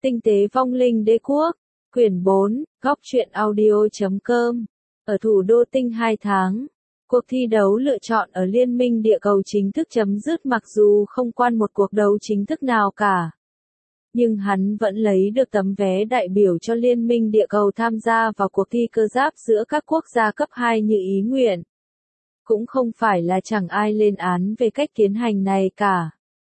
Tinh tế vong linh đế quốc, quyển 4, góc truyện audio.com. Ở thủ đô Tinh 2 tháng, cuộc thi đấu lựa chọn ở Liên minh địa cầu chính thức chấm dứt mặc dù không quan một cuộc đấu chính thức nào cả. Nhưng hắn vẫn lấy được tấm vé đại biểu cho Liên minh địa cầu tham gia vào cuộc thi cơ giáp giữa các quốc gia cấp 2 như ý nguyện. Cũng không phải là chẳng ai lên án về cách tiến hành này cả.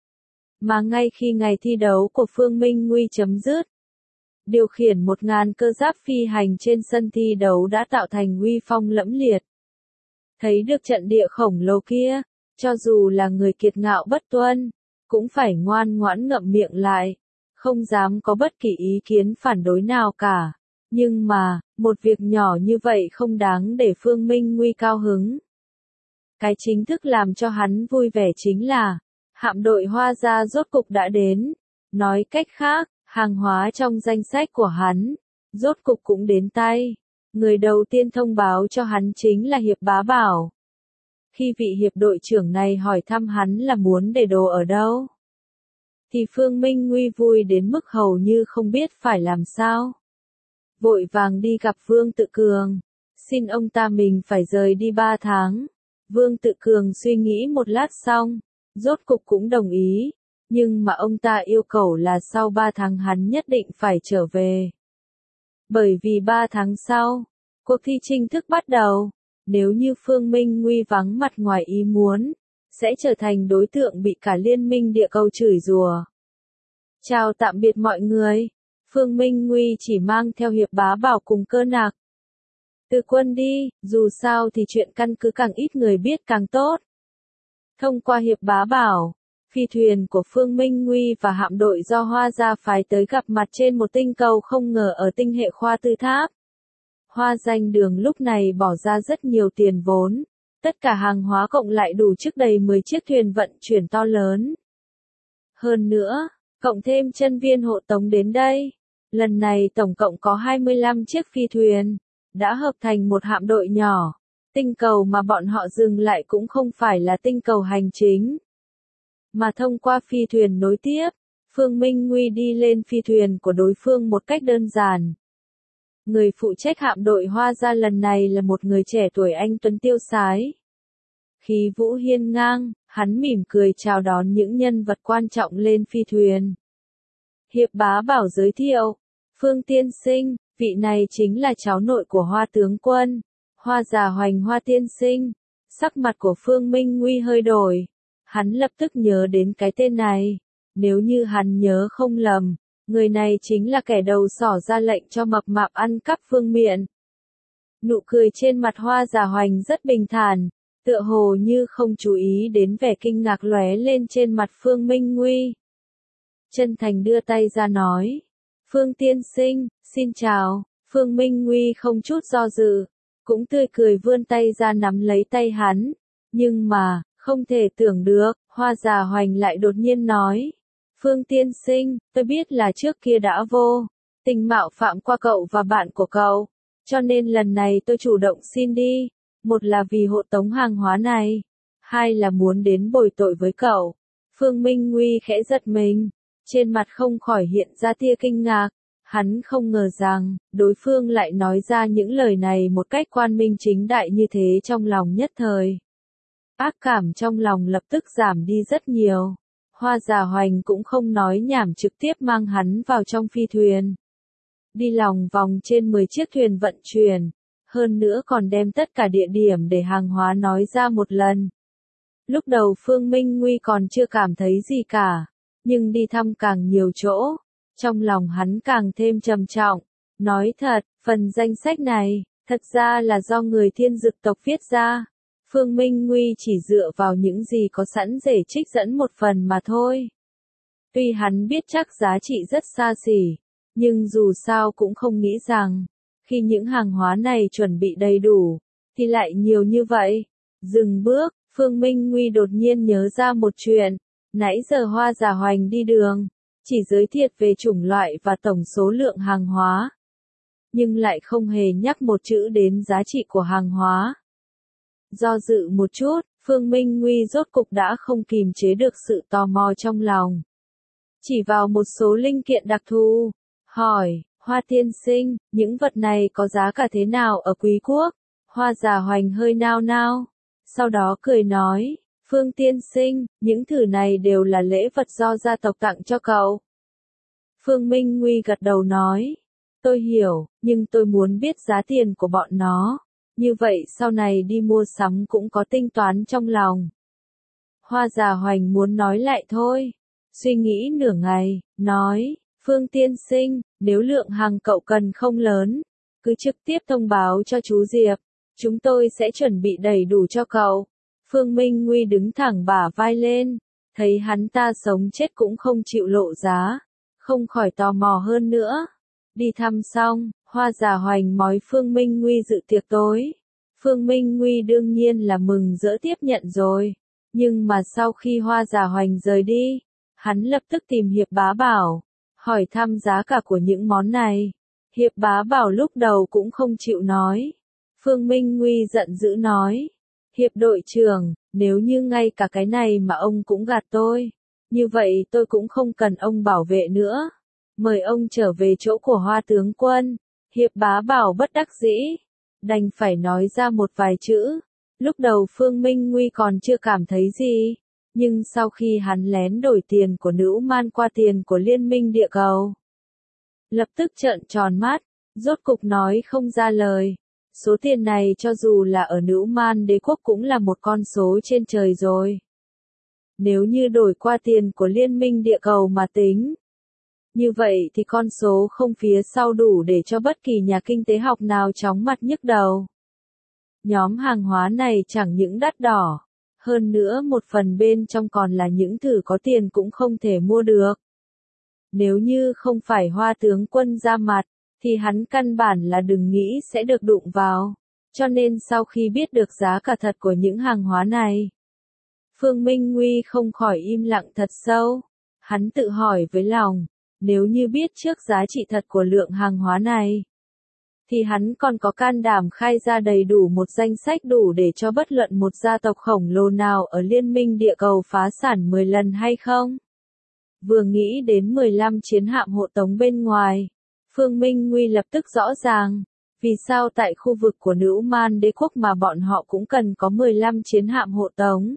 Mà ngay khi ngày thi đấu của Phương Minh Nguy chấm dứt, điều khiển 1000 cơ giáp phi hành trên sân thi đấu đã tạo thành uy phong lẫm liệt. Thấy được trận địa khổng lồ kia, cho dù là người kiệt ngạo bất tuân, cũng phải ngoan ngoãn ngậm miệng lại, không dám có bất kỳ ý kiến phản đối nào cả. Nhưng mà, một việc nhỏ như vậy không đáng để Phương Minh Nguy cao hứng. Cái chính thức làm cho hắn vui vẻ chính là, hạm đội Hoa Gia rốt cục đã đến. Nói cách khác, hàng hóa trong danh sách của hắn, rốt cục cũng đến tay. Người đầu tiên thông báo cho hắn chính là Hiệp Bá Bảo. Khi vị hiệp đội trưởng này hỏi thăm hắn là muốn để đồ ở đâu, thì Phương Minh Nguy vui đến mức hầu như không biết phải làm sao. Vội vàng đi gặp Vương Tự Cường, xin ông ta mình phải rời đi 3 tháng. Vương Tự Cường suy nghĩ một lát xong, rốt cục cũng đồng ý, nhưng mà ông ta yêu cầu là sau 3 tháng hắn nhất định phải trở về. Bởi vì 3 tháng sau, cuộc thi chính thức bắt đầu, nếu như Phương Minh Nguy vắng mặt ngoài ý muốn, sẽ trở thành đối tượng bị cả Liên minh địa cầu chửi rủa. Chào tạm biệt mọi người, Phương Minh Nguy chỉ mang theo Hiệp Bá Bảo cùng Cơ Nạc. Từ Quân đi, dù sao thì chuyện căn cứ càng ít người biết càng tốt. Thông qua Hiệp Bá Bảo, phi thuyền của Phương Minh Nguy và hạm đội do Hoa Gia phái tới gặp mặt trên một tinh cầu không ngờ ở tinh hệ Khoa Tư Tháp. Hoa Danh Đường lúc này bỏ ra rất nhiều tiền vốn, tất cả hàng hóa cộng lại đủ chức đầy 10 chiếc thuyền vận chuyển to lớn. Hơn nữa, cộng thêm chân viên hộ tống đến đây, lần này tổng cộng có 25 chiếc phi thuyền, đã hợp thành một hạm đội nhỏ. Tinh cầu mà bọn họ dừng lại cũng không phải là tinh cầu hành chính, mà thông qua phi thuyền nối tiếp, Phương Minh Nguy đi lên phi thuyền của đối phương một cách đơn giản. Người phụ trách hạm đội Hoa Gia lần này là một người trẻ tuổi anh tuấn tiêu sái. Khí vũ hiên ngang, hắn mỉm cười chào đón những nhân vật quan trọng lên phi thuyền. Hiệp Bá Bảo giới thiệu, Phương tiên sinh, vị này chính là cháu nội của Hoa tướng quân, Hoa Già Hoành Hoa tiên sinh. Sắc mặt của Phương Minh Nguy hơi đổi. Hắn lập tức nhớ đến cái tên này. Nếu như hắn nhớ không lầm, người này chính là kẻ đầu sỏ ra lệnh cho mập mạp ăn cắp Phương Miện. Nụ cười trên mặt Hoa Già Hoành rất bình thản, tựa hồ như không chú ý đến vẻ kinh ngạc lóe lên trên mặt Phương Minh Nguy. Chân thành đưa tay ra nói, Phương tiên sinh, xin chào. Phương Minh Nguy không chút do dự, cũng tươi cười vươn tay ra nắm lấy tay hắn. Nhưng mà, không thể tưởng được, Hoa Già Hoành lại đột nhiên nói, Phương tiên sinh, tôi biết là trước kia đã vô tình mạo phạm qua cậu và bạn của cậu, cho nên lần này tôi chủ động xin đi. Một là vì hộ tống hàng hóa này, hai là muốn đến bồi tội với cậu. Phương Minh Nguy khẽ giật mình, trên mặt không khỏi hiện ra tia kinh ngạc. Hắn không ngờ rằng, đối phương lại nói ra những lời này một cách quang minh chính đại như thế trong lòng nhất thời. Ác cảm trong lòng lập tức giảm đi rất nhiều. Hoa Già Hoành cũng không nói nhảm trực tiếp mang hắn vào trong phi thuyền. Đi lòng vòng trên 10 chiếc thuyền vận chuyển, hơn nữa còn đem tất cả địa điểm để hàng hóa nói ra một lần. Lúc đầu Phương Minh Nguy còn chưa cảm thấy gì cả, nhưng đi thăm càng nhiều chỗ, trong lòng hắn càng thêm trầm trọng. Nói thật, phần danh sách này, thật ra là do người Thiên Dực tộc viết ra. Phương Minh Nguy chỉ dựa vào những gì có sẵn để trích dẫn một phần mà thôi. Tuy hắn biết chắc giá trị rất xa xỉ, nhưng dù sao cũng không nghĩ rằng, khi những hàng hóa này chuẩn bị đầy đủ, thì lại nhiều như vậy. Dừng bước, Phương Minh Nguy đột nhiên nhớ ra một chuyện. Nãy giờ Hoa Già Hoành đi đường, chỉ giới thiệu về chủng loại và tổng số lượng hàng hóa, nhưng lại không hề nhắc một chữ đến giá trị của hàng hóa. Do dự một chút, Phương Minh Nguy rốt cục đã không kìm chế được sự tò mò trong lòng. Chỉ vào một số linh kiện đặc thù, hỏi, Hoa tiên sinh, những vật này có giá cả thế nào ở Quý quốc? Hoa Giả Hoành hơi nao nao, sau đó cười nói, Phương tiên sinh, những thứ này đều là lễ vật do gia tộc tặng cho cậu. Phương Minh Nguy gật đầu nói, tôi hiểu, nhưng tôi muốn biết giá tiền của bọn nó, như vậy sau này đi mua sắm cũng có tính toán trong lòng. Hoa Giả Hoành muốn nói lại thôi, suy nghĩ nửa ngày, nói, Phương tiên sinh, nếu lượng hàng cậu cần không lớn, cứ trực tiếp thông báo cho chú Diệp, chúng tôi sẽ chuẩn bị đầy đủ cho cậu. Phương Minh Nguy đứng thẳng bả vai lên, thấy hắn ta sống chết cũng không chịu lộ giá, không khỏi tò mò hơn nữa. Đi thăm xong, Hoa Giả Hoành mói Phương Minh Nguy dự tiệc tối. Phương Minh Nguy đương nhiên là mừng rỡ tiếp nhận rồi, nhưng mà sau khi Hoa Giả Hoành rời đi, hắn lập tức tìm Hiệp Bá Bảo, hỏi thăm giá cả của những món này. Hiệp Bá Bảo lúc đầu cũng không chịu nói. Phương Minh Nguy giận dữ nói, Hiệp đội trưởng, nếu như ngay cả cái này mà ông cũng gạt tôi, như vậy tôi cũng không cần ông bảo vệ nữa. Mời ông trở về chỗ của Hoa tướng quân. Hiệp Bá Bảo bất đắc dĩ, đành phải nói ra một vài chữ. Lúc đầu Phương Minh Nguy còn chưa cảm thấy gì, nhưng sau khi hắn lén đổi tiền của Nữ Man qua tiền của Liên minh địa cầu, lập tức trợn tròn mắt, rốt cục nói không ra lời. Số tiền này cho dù là ở Nữ Man đế quốc cũng là một con số trên trời rồi. Nếu như đổi qua tiền của Liên minh địa cầu mà tính, như vậy thì con số không phía sau đủ để cho bất kỳ nhà kinh tế học nào chóng mặt nhức đầu. Nhóm hàng hóa này chẳng những đắt đỏ, hơn nữa một phần bên trong còn là những thứ có tiền cũng không thể mua được. Nếu như không phải Hoa tướng quân ra mặt, thì hắn căn bản là đừng nghĩ sẽ được đụng vào. Cho nên sau khi biết được giá cả thật của những hàng hóa này, Phương Minh Nguy không khỏi im lặng thật sâu. Hắn tự hỏi với lòng, nếu như biết trước giá trị thật của lượng hàng hóa này, thì hắn còn có can đảm khai ra đầy đủ một danh sách đủ để cho bất luận một gia tộc khổng lồ nào ở Liên minh địa cầu phá sản 10 lần hay không? Vừa nghĩ đến 15 chiến hạm hộ tống bên ngoài, Phương Minh Nguy lập tức rõ ràng, vì sao tại khu vực của Nữ Man đế quốc mà bọn họ cũng cần có 15 chiến hạm hộ tống.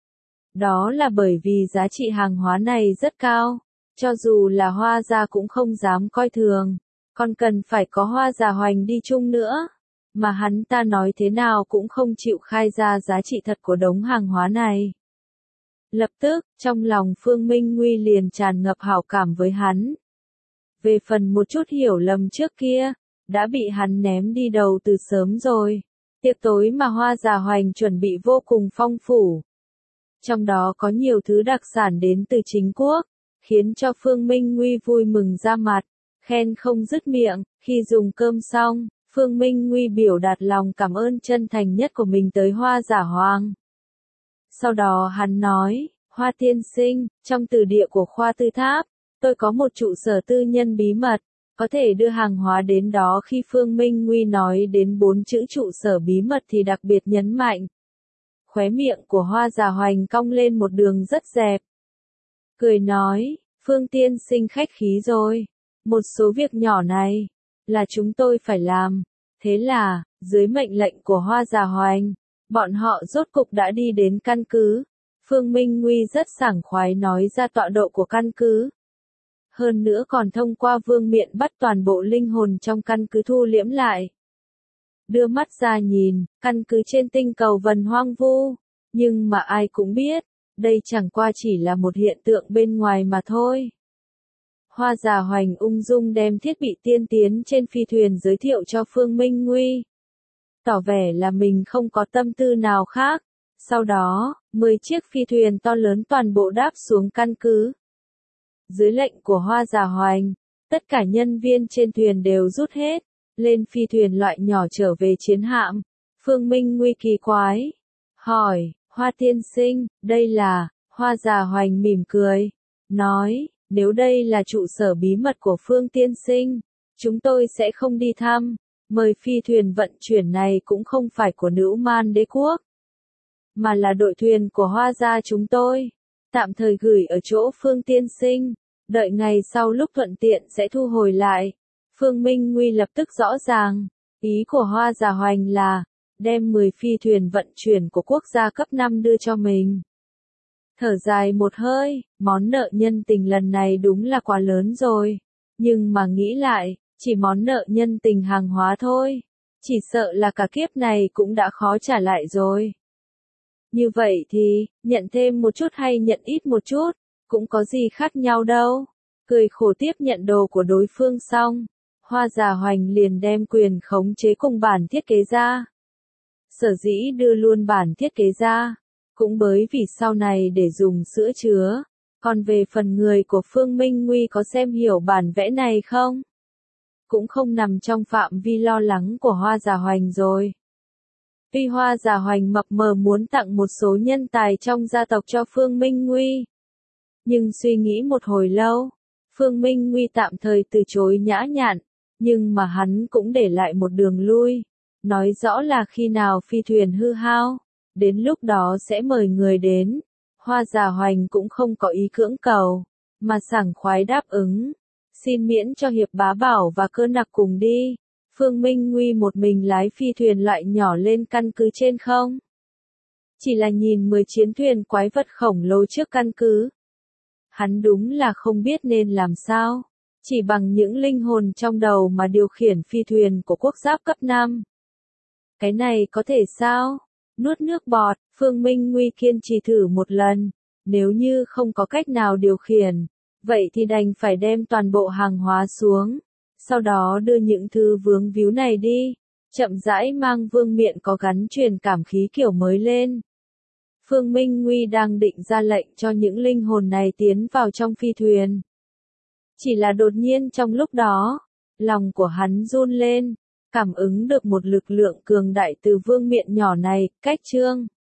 Đó là bởi vì giá trị hàng hóa này rất cao, cho dù là Hoa gia cũng không dám coi thường, còn cần phải có Hoa Giả Hoành đi chung nữa, mà hắn ta nói thế nào cũng không chịu khai ra giá trị thật của đống hàng hóa này. Lập tức, trong lòng Phương Minh Nguy liền tràn ngập hảo cảm với hắn. Về phần một chút hiểu lầm trước kia, đã bị hắn ném đi đầu từ sớm rồi. Tiệc tối mà Hoa Giả Hoành chuẩn bị vô cùng phong phú. Trong đó có nhiều thứ đặc sản đến từ chính quốc, khiến cho Phương Minh Nguy vui mừng ra mặt, khen không dứt miệng. Khi dùng cơm xong, Phương Minh Nguy biểu đạt lòng cảm ơn chân thành nhất của mình tới Hoa Giả Hoành. Sau đó hắn nói, Hoa tiên sinh, trong từ địa của Khoa Tư Tháp, tôi có một trụ sở tư nhân bí mật, có thể đưa hàng hóa đến đó. Khi Phương Minh Nguy nói đến 4 chữ trụ sở bí mật thì đặc biệt nhấn mạnh. Khóe miệng của Hoa Giả Hoành cong lên một đường rất dẹp. Cười nói, Phương tiên sinh khách khí rồi, một số việc nhỏ này, là chúng tôi phải làm. Thế là, dưới mệnh lệnh của Hoa Giả Hoành, bọn họ rốt cục đã đi đến căn cứ. Phương Minh Nguy rất sảng khoái nói ra tọa độ của căn cứ. Hơn nữa còn thông qua vương miện bắt toàn bộ linh hồn trong căn cứ thu liễm lại. Đưa mắt ra nhìn, căn cứ trên tinh cầu Vân hoang vu. Nhưng mà ai cũng biết, đây chẳng qua chỉ là một hiện tượng bên ngoài mà thôi. Hoa Giả Hoành ung dung đem thiết bị tiên tiến trên phi thuyền giới thiệu cho Phương Minh Nguy, tỏ vẻ là mình không có tâm tư nào khác. Sau đó, 10 chiếc phi thuyền to lớn toàn bộ đáp xuống căn cứ. Dưới lệnh của Hoa Giả Hoành, tất cả nhân viên trên thuyền đều rút hết, lên phi thuyền loại nhỏ trở về chiến hạm. Phương Minh Nguy kỳ quái, hỏi, Hoa tiên sinh, đây là, Hoa Giả Hoành mỉm cười, nói, nếu đây là trụ sở bí mật của Phương tiên sinh, chúng tôi sẽ không đi thăm, mời phi thuyền vận chuyển này cũng không phải của Nữ Man đế quốc, mà là đội thuyền của Hoa gia chúng tôi, tạm thời gửi ở chỗ Phương tiên sinh. đợi ngày sau lúc thuận tiện sẽ thu hồi lại. Phương Minh Nguy lập tức rõ ràng, ý của Hoa Giả Hoành là, đem 10 phi thuyền vận chuyển của quốc gia cấp 5 đưa cho mình. Thở dài một hơi, món nợ nhân tình lần này đúng là quá lớn rồi. Nhưng mà nghĩ lại, chỉ món nợ nhân tình hàng hóa thôi. Chỉ sợ là cả kiếp này cũng đã khó trả lại rồi. Như vậy thì, nhận thêm một chút hay nhận ít một chút, cũng có gì khác nhau đâu. Cười khổ tiếp nhận đồ của đối phương xong, Hoa Giả Hoành liền đem quyền khống chế cùng bản thiết kế ra. Sở dĩ đưa luôn bản thiết kế ra, cũng bởi vì sau này để dùng sữa chứa. Còn về phần người của Phương Minh Nguy có xem hiểu bản vẽ này không? Cũng không nằm trong phạm vi lo lắng của Hoa Giả Hoành rồi. Tuy Hoa Giả Hoành mập mờ muốn tặng một số nhân tài trong gia tộc cho Phương Minh Nguy. Nhưng suy nghĩ một hồi lâu, Phương Minh Nguy tạm thời từ chối nhã nhặn, nhưng mà hắn cũng để lại một đường lui. Nói rõ là khi nào phi thuyền hư hao, đến lúc đó sẽ mời người đến. Hoa Giả Hoành cũng không có ý cưỡng cầu, mà sảng khoái đáp ứng. Xin miễn cho Hiệp Bá Bảo và Cơ Nặc cùng đi. Phương Minh Nguy một mình lái phi thuyền loại nhỏ lên căn cứ trên không. Chỉ là nhìn 10 chiến thuyền quái vật khổng lồ trước căn cứ. Hắn đúng là không biết nên làm sao. Chỉ bằng những linh hồn trong đầu mà điều khiển phi thuyền của quốc giáp cấp 5. Cái này có thể sao? Nuốt nước bọt, Phương Minh Nguy kiên trì thử một lần. Nếu như không có cách nào điều khiển, vậy thì đành phải đem toàn bộ hàng hóa xuống. Sau đó đưa những thứ vướng víu này đi. Chậm rãi mang vương miện có gắn truyền cảm khí kiểu mới lên. Phương Minh Nguy đang định ra lệnh cho những linh hồn này tiến vào trong phi thuyền. Chỉ là đột nhiên trong lúc đó, lòng của hắn run lên, cảm ứng được một lực lượng cường đại từ vương miện nhỏ này, cách chương.